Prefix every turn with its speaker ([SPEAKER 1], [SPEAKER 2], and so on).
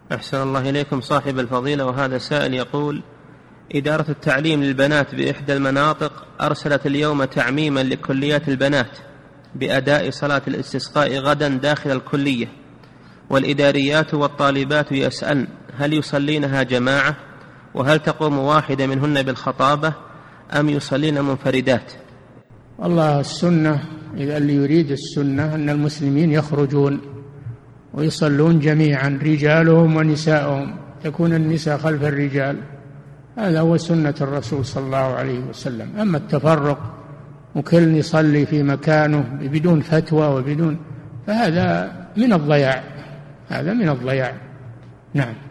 [SPEAKER 1] أحسن الله إليكم صاحب الفضيلة. وهذا سائل يقول: إدارة التعليم للبنات بإحدى المناطق أرسلت اليوم تعميما لكليات البنات بأداء صلاة الاستسقاء غدا داخل الكلية، والإداريات والطالبات يسألن هل يصلينها جماعة، وهل تقوم واحدة منهن بالخطابة أم يصلين منفردات؟
[SPEAKER 2] والله السنة، إذا اللي يريد السنة أن المسلمين يخرجون ويصلون جميعا رجالهم ونساءهم، تكون النساء خلف الرجال، هذا هو سنة الرسول صلى الله عليه وسلم. أما التفرق وكل يصلي في مكانه بدون فتوى وبدون، فهذا من الضياع، هذا من الضياع. نعم.